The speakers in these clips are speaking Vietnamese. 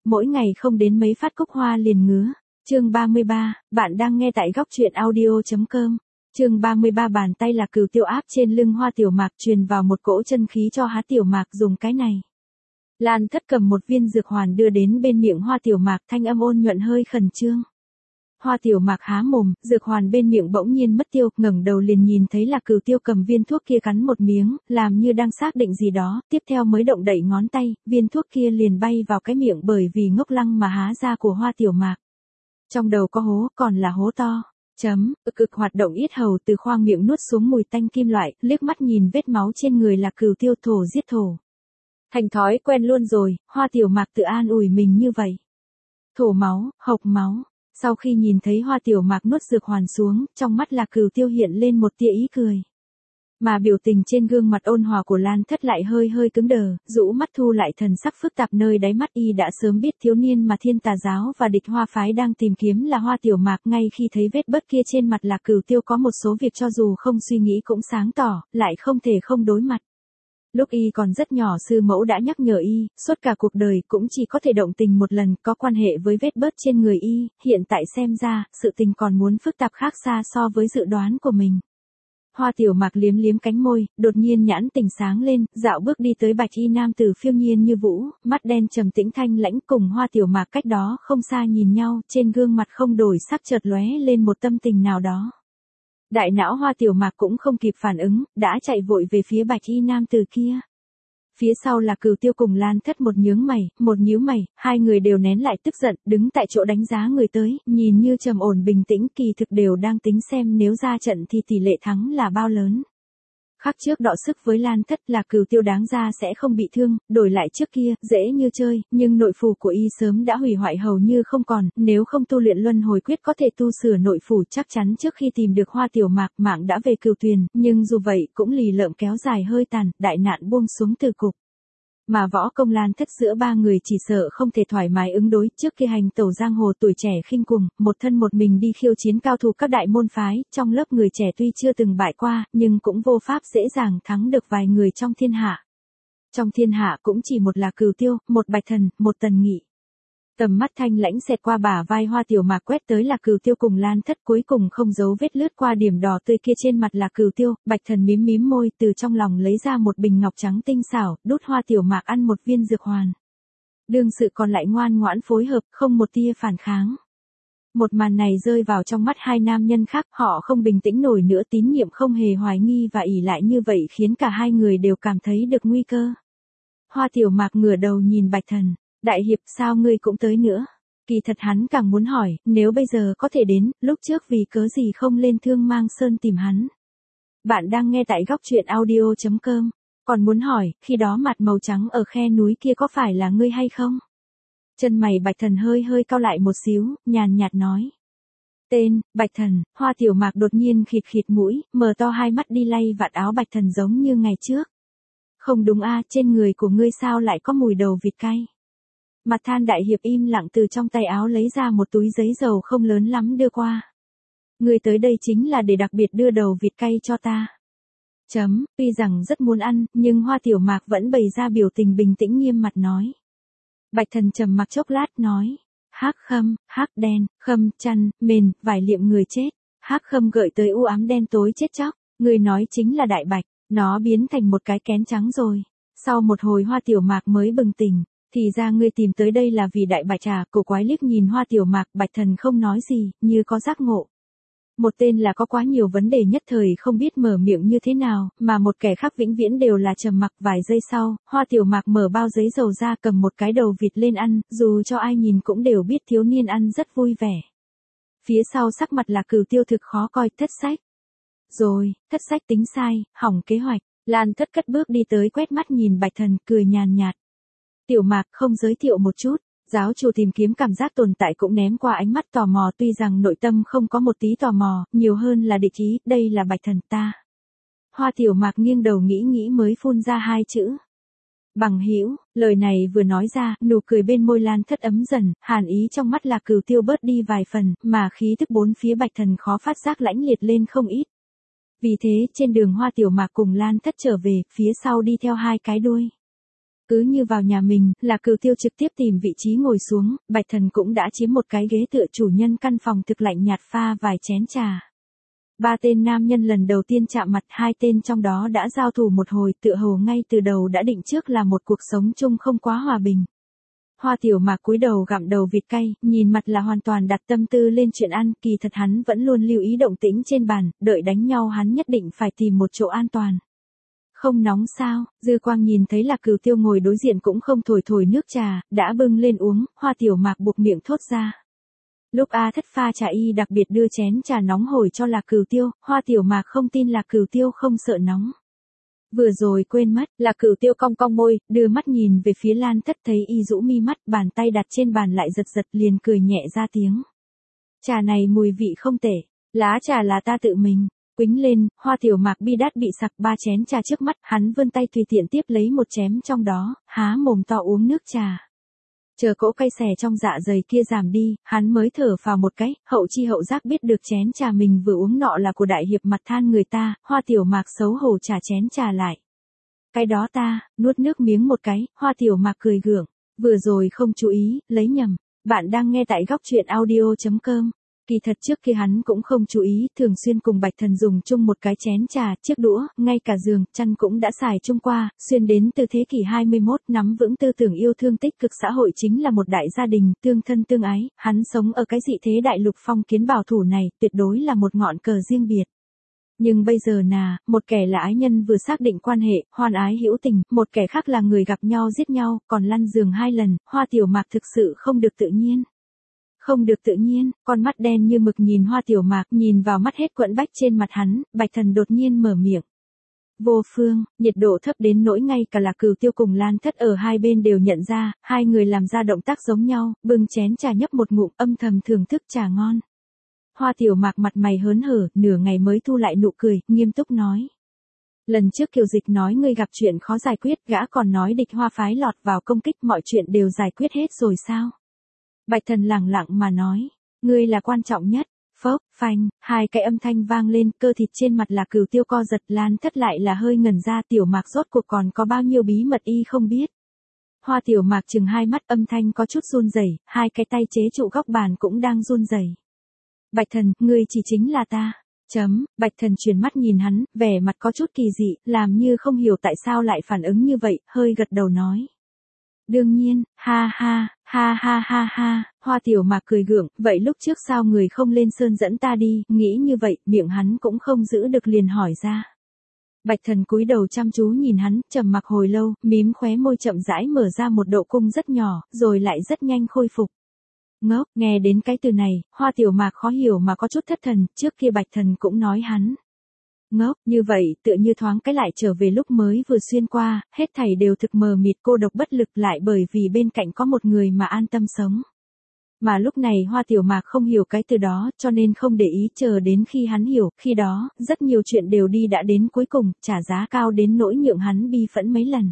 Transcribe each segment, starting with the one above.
mỗi ngày không đến mấy phát cúc hoa liền ngứa. Chương 33, bạn đang nghe tại góc truyện audio.com. Chương 33 bàn tay là cừu tiêu áp trên lưng Hoa Tiểu Mạc truyền vào một cỗ chân khí cho Há Tiểu Mạc dùng cái này. Lan Thất cầm một viên dược hoàn đưa đến bên miệng Hoa Tiểu Mạc, thanh âm ôn nhuận hơi khẩn trương. Hoa Tiểu Mạc há mồm, dược hoàn bên miệng bỗng nhiên mất tiêu, ngẩng đầu liền nhìn thấy là cừu tiêu cầm viên thuốc kia cắn một miếng, làm như đang xác định gì đó, tiếp theo mới động đậy ngón tay, viên thuốc kia liền bay vào cái miệng bởi vì ngốc lăng mà há ra của Hoa Tiểu Mạc. Trong đầu có hố, còn là hố to. Cực hoạt động yết hầu từ khoang miệng nuốt xuống mùi tanh kim loại, liếc mắt nhìn vết máu trên người là cừu tiêu thổ giết thổ. Thành thói quen luôn rồi, Hoa Tiểu Mạc tự an ủi mình như vậy. Thổ máu, hộc máu. Sau khi nhìn thấy Hoa Tiểu Mạc nuốt dược hoàn xuống, trong mắt là cừu tiêu hiện lên một tia ý cười. Mà biểu tình trên gương mặt ôn hòa của Lan Thất lại hơi hơi cứng đờ, rũ mắt thu lại thần sắc phức tạp nơi đáy mắt y đã sớm biết thiếu niên mà Thiên Tà giáo và Địch Hoa phái đang tìm kiếm là Hoa Tiểu Mạc, ngay khi thấy vết bớt kia trên mặt là cừu tiêu có một số việc cho dù không suy nghĩ cũng sáng tỏ, lại không thể không đối mặt. Lúc y còn rất nhỏ sư mẫu đã nhắc nhở y, suốt cả cuộc đời cũng chỉ có thể động tình một lần, có quan hệ với vết bớt trên người y, hiện tại xem ra, sự tình còn muốn phức tạp khác xa so với dự đoán của mình. Hoa Tiểu Mạc liếm liếm cánh môi, đột nhiên nhãn tình sáng lên, dạo bước đi tới bạch y nam tử phiêu nhiên như vũ, mắt đen trầm tĩnh thanh lãnh cùng Hoa Tiểu Mạc cách đó không xa nhìn nhau, trên gương mặt không đổi sắc chợt lóe lên một tâm tình nào đó. Đại não Hoa Tiểu Mạc cũng không kịp phản ứng, đã chạy vội về phía bạch y nam tử kia. Phía sau là cừu tiêu cùng Lan Thất một nhướng mày, một nhíu mày, hai người đều nén lại tức giận, đứng tại chỗ đánh giá người tới, nhìn như trầm ổn bình tĩnh, kỳ thực đều đang tính xem nếu ra trận thì tỷ lệ thắng là bao lớn. Khắc trước đọ sức với Lan Thất là cừu tiêu đáng ra sẽ không bị thương, đổi lại trước kia, dễ như chơi, nhưng nội phủ của y sớm đã hủy hoại hầu như không còn, nếu không tu luyện luân hồi quyết có thể tu sửa nội phủ chắc chắn trước khi tìm được Hoa Tiểu Mạc mạng đã về Cửu Tuyền, nhưng dù vậy cũng lì lợm kéo dài hơi tàn, đại nạn buông xuống từ cục. Mà võ công Lan Thất giữa ba người chỉ sợ không thể thoải mái ứng đối, trước kia hành tẩu giang hồ tuổi trẻ khinh cuồng, một thân một mình đi khiêu chiến cao thủ các đại môn phái, trong lớp người trẻ tuy chưa từng bại qua, nhưng cũng vô pháp dễ dàng thắng được vài người trong thiên hạ. Trong thiên hạ cũng chỉ một là Cửu Tiêu, một Bạch Thần, một Tần Nghị. Tầm mắt thanh lãnh xẹt qua bả vai Hoa Tiểu Mạc quét tới là Cửu Tiêu cùng Lan Thất, cuối cùng không giấu vết lướt qua điểm đỏ tươi kia trên mặt là Cửu Tiêu, Bạch Thần mím mím môi từ trong lòng lấy ra một bình ngọc trắng tinh xảo, đút Hoa Tiểu Mạc ăn một viên dược hoàn. Đương sự còn lại ngoan ngoãn phối hợp, không một tia phản kháng. Một màn này rơi vào trong mắt hai nam nhân khác, họ không bình tĩnh nổi nữa, tín nhiệm không hề hoài nghi và ỷ lại như vậy khiến cả hai người đều cảm thấy được nguy cơ. Hoa Tiểu Mạc ngửa đầu nhìn Bạch Thần. Đại hiệp sao ngươi cũng tới nữa? Kỳ thật hắn càng muốn hỏi, nếu bây giờ có thể đến, lúc trước vì cớ gì không lên Thương Mang Sơn tìm hắn? Bạn đang nghe tại góc truyện audio.com. Còn muốn hỏi, khi đó mặt màu trắng ở khe núi kia có phải là ngươi hay không? Chân mày Bạch Thần hơi hơi cau lại một xíu, nhàn nhạt nói. Tên, Bạch Thần. Hoa Tiểu Mạc đột nhiên khịt khịt mũi, mở to hai mắt đi lay vạt áo Bạch Thần giống như ngày trước. Không đúng a, trên người của ngươi sao lại có mùi đầu vịt cay? Mặt Than đại hiệp im lặng từ trong tay áo lấy ra một túi giấy dầu không lớn lắm đưa qua. Ngươi tới đây chính là để đặc biệt đưa đầu vịt cay cho ta. Tuy rằng rất muốn ăn, nhưng Hoa Tiểu Mạc vẫn bày ra biểu tình bình tĩnh nghiêm mặt nói. Bạch Thần trầm mặc chốc lát nói. Hắc khâm, hắc đen, khâm, chăn, mền, vải liệm người chết. Hắc khâm gợi tới u ám đen tối chết chóc. Người nói chính là Đại Bạch, nó biến thành một cái kén trắng rồi. Sau một hồi Hoa Tiểu Mạc mới bừng tỉnh. Thì ra ngươi tìm tới đây là vì Đại Bạch à? Cổ quái liếc nhìn Hoa Tiểu Mạc, Bạch Thần không nói gì, như có giác ngộ. Một tên là có quá nhiều vấn đề nhất thời không biết mở miệng như thế nào, mà một kẻ khác vĩnh viễn đều là trầm mặc. Vài giây sau, Hoa Tiểu Mạc mở bao giấy dầu ra cầm một cái đầu vịt lên ăn, dù cho ai nhìn cũng đều biết thiếu niên ăn rất vui vẻ. Phía sau sắc mặt là Cửu Tiêu thực khó coi, thất sách. Rồi, thất sách tính sai, hỏng kế hoạch. Lan Thất cất bước đi tới quét mắt nhìn Bạch Thần, cười nhàn nhạt. Tiểu Mạc không giới thiệu một chút, giáo chủ tìm kiếm cảm giác tồn tại cũng ném qua ánh mắt tò mò, tuy rằng nội tâm không có một tí tò mò, nhiều hơn là địch ý, đây là Bạch Thần ta. Hoa Tiểu Mạc nghiêng đầu nghĩ mới phun ra hai chữ. Bằng hữu, lời này vừa nói ra, nụ cười bên môi Lan Thất ấm dần, hàn ý trong mắt là Cửu Tiêu bớt đi vài phần, mà khí tức bốn phía Bạch Thần khó phát giác lãnh liệt lên không ít. Vì thế, trên đường Hoa Tiểu Mạc cùng Lan Thất trở về, phía sau đi theo hai cái đuôi. Cứ như vào nhà mình, là Cửu Tiêu trực tiếp tìm vị trí ngồi xuống, Bạch Thần cũng đã chiếm một cái ghế tựa chủ nhân căn phòng thực lạnh nhạt pha vài chén trà. Ba tên nam nhân lần đầu tiên chạm mặt, hai tên trong đó đã giao thủ một hồi, tựa hồ ngay từ đầu đã định trước là một cuộc sống chung không quá hòa bình. Hoa Tiểu Mạc cúi đầu gặm đầu vịt cay, nhìn mặt là hoàn toàn đặt tâm tư lên chuyện ăn, kỳ thật hắn vẫn luôn lưu ý động tĩnh trên bàn, đợi đánh nhau hắn nhất định phải tìm một chỗ an toàn. Không nóng sao? Dư Quang nhìn thấy là Cửu Tiêu ngồi đối diện cũng không thổi thổi nước trà, đã bưng lên uống, Hoa Tiểu Mạc buộc miệng thốt ra. Lúc A Thất pha trà y đặc biệt đưa chén trà nóng hổi cho là Cửu Tiêu, Hoa Tiểu Mạc không tin là Cửu Tiêu không sợ nóng. Vừa rồi quên mất, là Cửu Tiêu cong cong môi, đưa mắt nhìn về phía Lan Thất, thấy y rũ mi mắt, bàn tay đặt trên bàn lại giật giật, liền cười nhẹ ra tiếng. Trà này mùi vị không tệ, lá trà là ta tự mình. Quýnh lên, Hoa Tiểu Mạc bi đát bị sặc ba chén trà trước mắt, hắn vươn tay tùy tiện tiếp lấy một chén trong đó, há mồm to uống nước trà. Chờ cỗ cay xè trong dạ dày kia giảm đi, hắn mới thở phào một cái, hậu chi hậu giác biết được chén trà mình vừa uống nọ là của đại hiệp mặt than người ta, Hoa Tiểu Mạc xấu hổ trả chén trà lại. Cái đó ta, nuốt nước miếng một cái, Hoa Tiểu Mạc cười gượng, vừa rồi không chú ý, lấy nhầm, bạn đang nghe tại góc truyện audio.com. Kỳ thật trước kia hắn cũng không chú ý, thường xuyên cùng Bạch Thần dùng chung một cái chén trà, chiếc đũa, ngay cả giường, chăn cũng đã xài chung qua, xuyên đến từ thế kỷ 21, nắm vững tư tưởng yêu thương tích cực xã hội chính là một đại gia đình, tương thân tương ái, hắn sống ở cái dị thế đại lục phong kiến bảo thủ này, tuyệt đối là một ngọn cờ riêng biệt. Nhưng bây giờ một kẻ là ái nhân vừa xác định quan hệ, hoan ái hữu tình, một kẻ khác là người gặp nhau giết nhau, còn lăn giường 2 lần, Hoa Tiểu Mạc thực sự không được tự nhiên. Không được tự nhiên, con mắt đen như mực nhìn Hoa Tiểu Mạc, nhìn vào mắt hết quẫn bách trên mặt hắn, Bạch Thần đột nhiên mở miệng. Vô phương, nhiệt độ thấp đến nỗi ngay cả là Cửu Tiêu cùng Lan Thất ở hai bên đều nhận ra, hai người làm ra động tác giống nhau, bưng chén trà nhấp một ngụm, âm thầm thưởng thức trà ngon. Hoa Tiểu Mạc mặt mày hớn hở, nửa ngày mới thu lại nụ cười, nghiêm túc nói. Lần trước Kiều Dịch nói ngươi gặp chuyện khó giải quyết, gã còn nói địch Hoa phái lọt vào công kích, mọi chuyện đều giải quyết hết rồi sao? Bạch Thần lẳng lặng mà nói, ngươi là quan trọng nhất. Phốc, phanh, hai cái âm thanh vang lên, cơ thịt trên mặt là Cửu Tiêu co giật, Lan Thất lại là hơi ngẩn ra, Tiểu Mạc rốt cuộc còn có bao nhiêu bí mật y không biết. Hoa Tiểu Mạc chừng hai mắt, âm thanh có chút run rẩy, hai cái tay chế trụ góc bàn cũng đang run rẩy. Bạch Thần, ngươi chỉ chính là ta. Bạch Thần chuyển mắt nhìn hắn, vẻ mặt có chút kỳ dị, làm như không hiểu tại sao lại phản ứng như vậy, hơi gật đầu nói. Đương nhiên, ha ha, ha ha ha ha, Hoa Tiểu Mạc cười gượng, vậy lúc trước sao người không lên sơn dẫn ta đi, nghĩ như vậy, miệng hắn cũng không giữ được liền hỏi ra. Bạch Thần cúi đầu chăm chú nhìn hắn, trầm mặc hồi lâu, mím khóe môi chậm rãi mở ra một độ cung rất nhỏ, rồi lại rất nhanh khôi phục. Ngốc, nghe đến cái từ này, Hoa Tiểu Mạc khó hiểu mà có chút thất thần, trước kia Bạch Thần cũng nói hắn. Ngốc, như vậy, tựa như thoáng cái lại trở về lúc mới vừa xuyên qua, hết thảy đều thực mờ mịt cô độc bất lực lại bởi vì bên cạnh có một người mà an tâm sống. Mà lúc này Hoa Tiểu Mạc không hiểu cái từ đó, cho nên không để ý, chờ đến khi hắn hiểu, khi đó, rất nhiều chuyện đều đi đã đến cuối cùng, trả giá cao đến nỗi nhượng hắn bi phẫn mấy lần.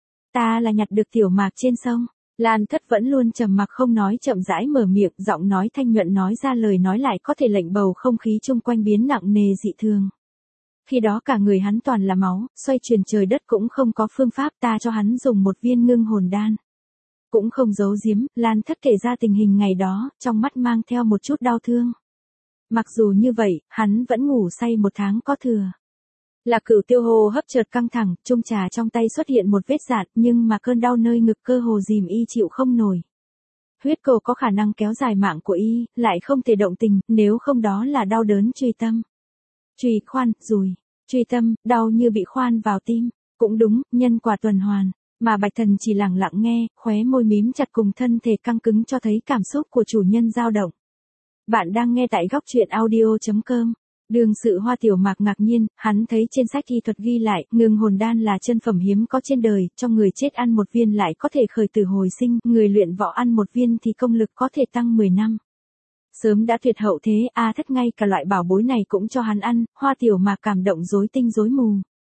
Ta là nhặt được Tiểu Mạc trên sông. Lan Thất vẫn luôn trầm mặc không nói, chậm rãi mở miệng, giọng nói thanh nhuận nói ra lời nói lại có thể lệnh bầu không khí chung quanh biến nặng nề dị thường. Khi đó cả người hắn toàn là máu, xoay chuyển trời đất cũng không có phương pháp, ta cho hắn dùng một viên ngưng hồn đan. Cũng không giấu giếm, Lan Thất kể ra tình hình ngày đó, trong mắt mang theo một chút đau thương. Mặc dù như vậy, hắn vẫn ngủ say 1 tháng có thừa. Là Cửu Tiêu hô hấp chợt căng thẳng, chung trà trong tay xuất hiện một vết dạn, nhưng mà cơn đau nơi ngực cơ hồ dìm y chịu không nổi. Huyết cầu có khả năng kéo dài mạng của y, lại không thể động tình, nếu không đó là đau đớn truy tâm. Truy khoan, rùi, truy tâm, đau như bị khoan vào tim. Cũng đúng, nhân quả tuần hoàn. Mà Bạch Thần chỉ lặng lặng nghe, khóe môi mím chặt cùng thân thể căng cứng cho thấy cảm xúc của chủ nhân dao động. Bạn đang nghe tại góc truyện audio.com. Đương sự Hoa Tiểu Mạc ngạc nhiên, hắn thấy trên sách y thuật ghi lại, ngưng hồn đan là chân phẩm hiếm có trên đời, trong người chết ăn 1 viên lại có thể khởi tử hồi sinh, người luyện võ ăn 1 viên thì công lực có thể tăng 10 năm. Sớm đã tuyệt hậu thế, A Thất ngay cả loại bảo bối này cũng cho hắn ăn, Hoa Tiểu Mạc cảm động rối tinh rối mù.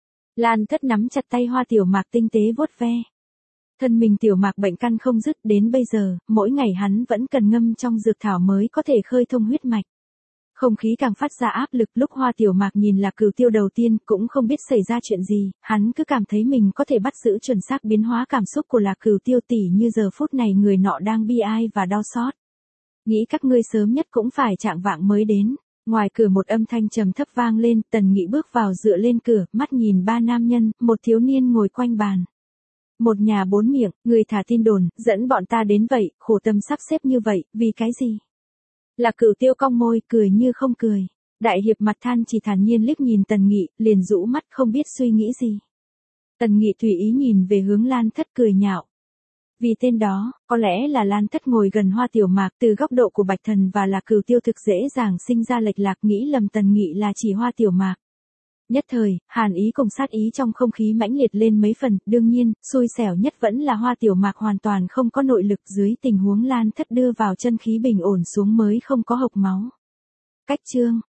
Lan Thất nắm chặt tay Hoa Tiểu Mạc tinh tế vuốt ve. Thân mình Tiểu Mạc bệnh căn không dứt, đến bây giờ, mỗi ngày hắn vẫn cần ngâm trong dược thảo mới có thể khơi thông huyết mạch. Không khí càng phát ra áp lực, lúc Hoa Tiểu Mạc nhìn Lạc Cửu Tiêu đầu tiên cũng không biết xảy ra chuyện gì, hắn cứ cảm thấy mình có thể bắt giữ chuẩn xác biến hóa cảm xúc của Lạc Cửu Tiêu, tỉ như giờ phút này người nọ đang bi ai và đau xót. Nghĩ các ngươi sớm nhất cũng phải chạng vạng mới đến. Ngoài cửa một âm thanh trầm thấp vang lên, Tần Nghị bước vào dựa lên cửa, mắt nhìn ba nam nhân, một thiếu niên ngồi quanh bàn. Một nhà bốn miệng, người thả tin đồn, dẫn bọn ta đến vậy, khổ tâm sắp xếp như vậy, vì cái gì? Lạc Cửu Tiêu cong môi, cười như không cười. Đại hiệp mặt than chỉ thản nhiên liếc nhìn Tần Nghị, liền rũ mắt không biết suy nghĩ gì. Tần Nghị tùy ý nhìn về hướng Lan Thất cười nhạo. Vì tên đó, có lẽ là Lan Thất ngồi gần Hoa Tiểu Mạc, từ góc độ của Bạch Thần và Lạc Cửu Tiêu thực dễ dàng sinh ra lệch lạc, nghĩ lầm Tần Nghị là chỉ Hoa Tiểu Mạc. Nhất thời, hàn ý cùng sát ý trong không khí mãnh liệt lên mấy phần, đương nhiên, xui xẻo nhất vẫn là Hoa Tiểu Mạc hoàn toàn không có nội lực, dưới tình huống Lan Thất đưa vào chân khí bình ổn xuống mới không có hộc máu. Cách chương